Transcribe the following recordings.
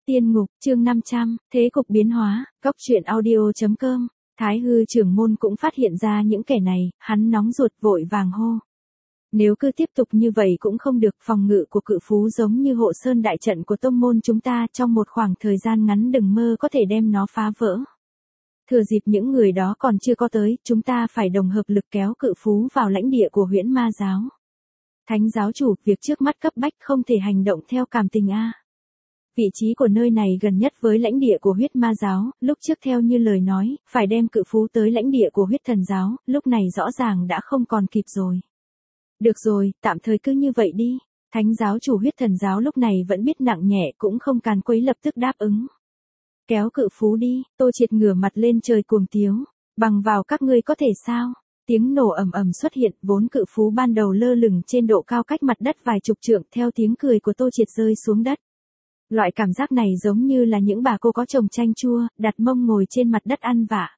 Tiên ngục, chương 500, thế cục biến hóa, góc truyện audio.com. Thái hư trưởng môn cũng phát hiện ra những kẻ này, hắn nóng ruột vội vàng hô. Nếu cứ tiếp tục như vậy cũng không được, phòng ngự của cự phú giống như hộ sơn đại trận của tông môn chúng ta, trong một khoảng thời gian ngắn đừng mơ có thể đem nó phá vỡ. Thừa dịp những người đó còn chưa có tới, chúng ta phải đồng hợp lực kéo cự phú vào lãnh địa của huyễn ma giáo. Thánh giáo chủ, việc trước mắt cấp bách không thể hành động theo cảm tình a. Vị trí của nơi này gần nhất với lãnh địa của huyết ma giáo, lúc trước theo như lời nói, phải đem cự phú tới lãnh địa của huyết thần giáo, lúc này rõ ràng đã không còn kịp rồi. Được rồi, tạm thời cứ như vậy đi. Thánh giáo chủ huyết thần giáo lúc này vẫn biết nặng nhẹ cũng không càn quấy lập tức đáp ứng. Kéo cự phú đi, Tô Triệt ngửa mặt lên trời cuồng tiếu. Bằng vào các ngươi có thể sao? Tiếng nổ ầm ầm xuất hiện, vốn cự phú ban đầu lơ lửng trên độ cao cách mặt đất vài chục trượng, theo tiếng cười của Tô Triệt rơi xuống đất. Loại cảm giác này giống như là những bà cô có chồng chanh chua, đặt mông ngồi trên mặt đất ăn vạ.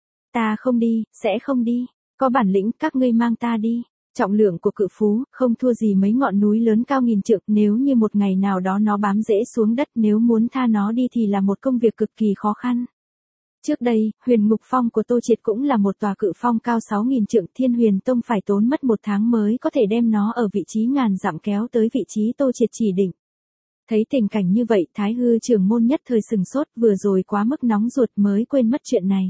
Ta không đi, sẽ không đi. Có bản lĩnh các ngươi mang ta đi. Trọng lượng của cự phú không thua gì mấy ngọn núi lớn cao nghìn trượng, nếu như một ngày nào đó nó bám rễ xuống đất, nếu muốn tha nó đi thì là một công việc cực kỳ khó khăn. Trước đây, Huyền Ngục Phong của Tô Triệt cũng là một tòa cự phong cao 6.000 trượng, Thiên Huyền Tông phải tốn mất 1 tháng mới có thể đem nó ở vị trí ngàn dặm kéo tới vị trí Tô Triệt chỉ định. Thấy tình cảnh như vậy, Thái hư trưởng môn nhất thời sừng sốt, vừa rồi quá mức nóng ruột mới quên mất chuyện này.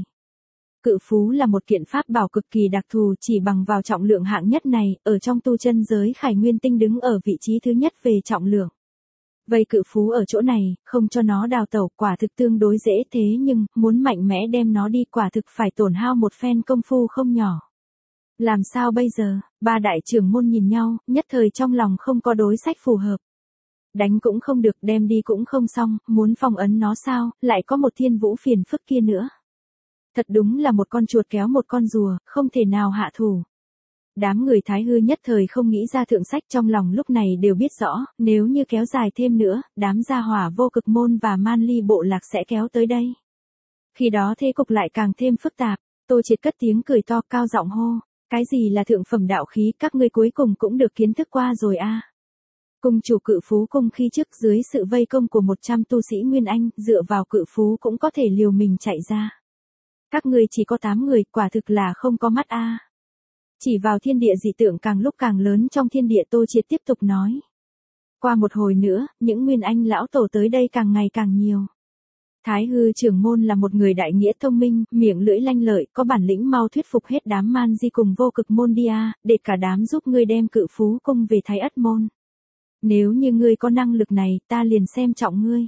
Cự phú là một kiện pháp bảo cực kỳ đặc thù, chỉ bằng vào trọng lượng hạng nhất này, ở trong tu chân giới Khải Nguyên Tinh đứng ở vị trí thứ nhất về trọng lượng. Vậy cự phú ở chỗ này, không cho nó đào tẩu quả thực tương đối dễ, thế nhưng, muốn mạnh mẽ đem nó đi quả thực phải tổn hao một phen công phu không nhỏ. Làm sao bây giờ? Ba đại trưởng môn nhìn nhau, nhất thời trong lòng không có đối sách phù hợp. Đánh cũng không được, đem đi cũng không xong, muốn phong ấn nó sao, lại có một thiên vũ phiền phức kia nữa. Thật đúng là một con chuột kéo một con rùa, không thể nào hạ thủ. Đám người Thái hư nhất thời không nghĩ ra thượng sách, trong lòng lúc này đều biết rõ, nếu như kéo dài thêm nữa, đám gia hỏa vô cực môn và man ly bộ lạc sẽ kéo tới đây. Khi đó thế cục lại càng thêm phức tạp. Tô Triệt cất tiếng cười to, cao giọng hô, cái gì là thượng phẩm đạo khí, các ngươi cuối cùng cũng được kiến thức qua rồi a. Cung chủ cự phú cung khi trước dưới sự vây công của 100 tu sĩ Nguyên Anh, dựa vào cự phú cũng có thể liều mình chạy ra. Các ngươi chỉ có 8 người, quả thực là không có mắt a. Chỉ vào thiên địa dị tượng càng lúc càng lớn trong thiên địa, Tô Triệt tiếp tục nói. Qua một hồi nữa, những Nguyên Anh lão tổ tới đây càng ngày càng nhiều. Thái hư trưởng môn là một người đại nghĩa thông minh, miệng lưỡi lanh lợi, có bản lĩnh mau thuyết phục hết đám man di cùng vô cực môn đi a, để cả đám giúp ngươi đem cự phú cung về Thái Ất môn. Nếu như ngươi có năng lực này, ta liền xem trọng ngươi.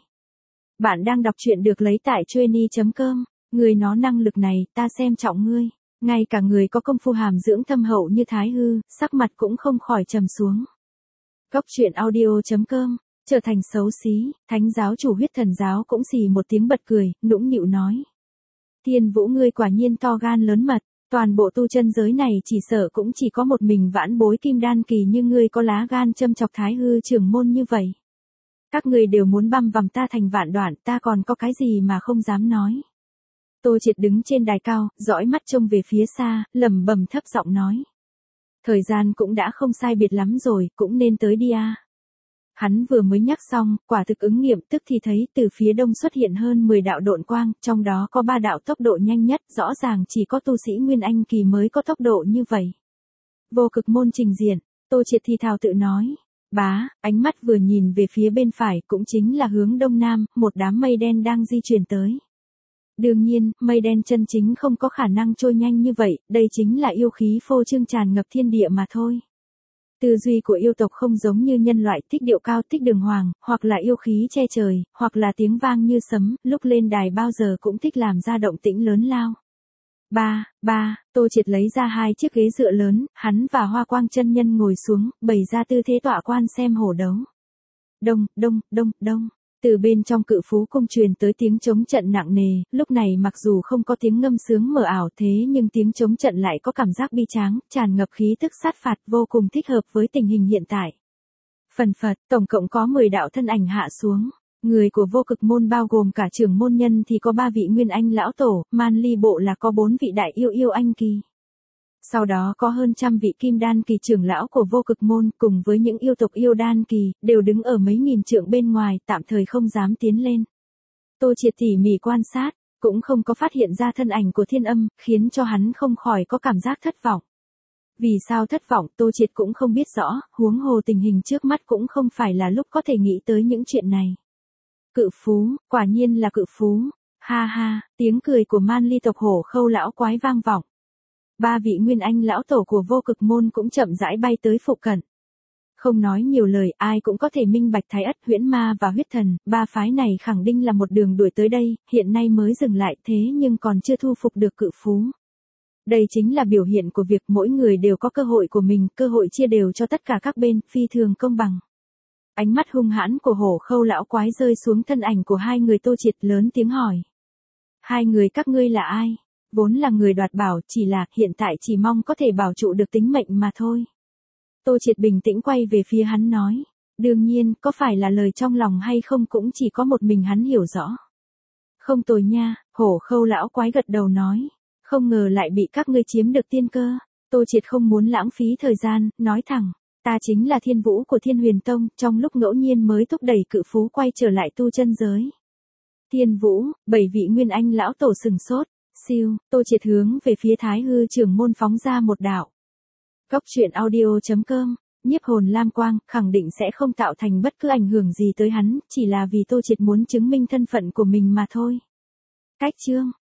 Bạn đang đọc truyện được lấy tại trueni.com, ngươi nó năng lực này, ta xem trọng ngươi. Ngay cả người có công phu hàm dưỡng thâm hậu như Thái hư, sắc mặt cũng không khỏi trầm xuống. Góc truyện audio.com, trở thành xấu xí, thánh giáo chủ huyết thần giáo cũng xì một tiếng bật cười, nũng nịu nói. Thiên vũ ngươi quả nhiên to gan lớn mật, toàn bộ tu chân giới này chỉ sợ cũng chỉ có một mình vãn bối kim đan kỳ như ngươi có lá gan châm chọc Thái hư trưởng môn như vậy. Các ngươi đều muốn băm vằm ta thành vạn đoạn, ta còn có cái gì mà không dám nói. Tô Triệt đứng trên đài cao, dõi mắt trông về phía xa, lẩm bẩm thấp giọng nói. Thời gian cũng đã không sai biệt lắm rồi, cũng nên tới đi a. Hắn vừa mới nhắc xong, quả thực ứng nghiệm, tức thì thấy từ phía đông xuất hiện hơn 10 đạo độn quang, trong đó có 3 đạo tốc độ nhanh nhất, rõ ràng chỉ có tu sĩ Nguyên Anh kỳ mới có tốc độ như vậy. Vô cực môn trình diện, Tô Triệt thì thào tự nói. Bá, ánh mắt vừa nhìn về phía bên phải, cũng chính là hướng đông nam, một đám mây đen đang di chuyển tới. Đương nhiên, mây đen chân chính không có khả năng trôi nhanh như vậy, đây chính là yêu khí phô trương tràn ngập thiên địa mà thôi. Tư duy của yêu tộc không giống như nhân loại, thích điệu cao, thích đường hoàng, hoặc là yêu khí che trời, hoặc là tiếng vang như sấm, lúc lên đài bao giờ cũng thích làm ra động tĩnh lớn lao. Tô Triệt lấy ra 2 chiếc ghế dựa lớn, hắn và Hoa Quang chân nhân ngồi xuống, bày ra tư thế tọa quan xem hổ đấu. Đông, đông, đông, đông. Từ bên trong cự phú cung truyền tới tiếng trống trận nặng nề, lúc này mặc dù không có tiếng ngâm sướng mờ ảo thế nhưng tiếng trống trận lại có cảm giác bi tráng, tràn ngập khí tức sát phạt, vô cùng thích hợp với tình hình hiện tại. Phần phật, tổng cộng có 10 đạo thân ảnh hạ xuống. Người của vô cực môn bao gồm cả trưởng môn nhân thì có 3 vị Nguyên Anh lão tổ, man ly bộ là có 4 vị đại yêu anh kỳ. Sau đó có hơn trăm vị kim đan kỳ trưởng lão của vô cực môn cùng với những yêu tộc yêu đan kỳ, đều đứng ở mấy nghìn trượng bên ngoài, tạm thời không dám tiến lên. Tô Triệt tỉ mỉ quan sát, cũng không có phát hiện ra thân ảnh của Thiên Âm, khiến cho hắn không khỏi có cảm giác thất vọng. Vì sao thất vọng Tô Triệt cũng không biết rõ, huống hồ tình hình trước mắt cũng không phải là lúc có thể nghĩ tới những chuyện này. Cự phú, quả nhiên là cự phú. Ha ha, tiếng cười của man ly tộc Hổ Khâu lão quái vang vọng. Ba vị nguyên anh lão tổ của vô cực môn cũng chậm rãi bay tới phụ cận. Không nói nhiều lời, ai cũng có thể minh bạch Thái Ất, Huyễn Ma và Huyết Thần, ba phái này khẳng định là một đường đuổi tới đây, hiện nay mới dừng lại thế nhưng còn chưa thu phục được cự phú. Đây chính là biểu hiện của việc mỗi người đều có cơ hội của mình, cơ hội chia đều cho tất cả các bên, phi thường công bằng. Ánh mắt hung hãn của Hổ Khâu lão quái rơi xuống thân ảnh của hai người. Tô Triệt lớn tiếng hỏi. Hai người các ngươi là ai? Vốn là người đoạt bảo, chỉ là hiện tại chỉ mong có thể bảo trụ được tính mệnh mà thôi. Tô Triệt bình tĩnh quay về phía hắn nói. Đương nhiên, có phải là lời trong lòng hay không cũng chỉ có một mình hắn hiểu rõ. Không tồi nha, Hổ Khâu lão quái gật đầu nói. Không ngờ lại bị các ngươi chiếm được tiên cơ. Tô Triệt không muốn lãng phí thời gian, nói thẳng. Ta chính là Thiên Vũ của Thiên Huyền Tông, trong lúc ngẫu nhiên mới thúc đẩy cự phú quay trở lại tu chân giới. Thiên Vũ, 7 vị nguyên anh lão tổ sừng sốt. Siêu, Tô Triệt hướng về phía Thái Hư Trưởng môn phóng ra một đạo. Góc truyện audio.com, nhiếp hồn lam quang, khẳng định sẽ không tạo thành bất cứ ảnh hưởng gì tới hắn, chỉ là vì Tô Triệt muốn chứng minh thân phận của mình mà thôi. Cách chương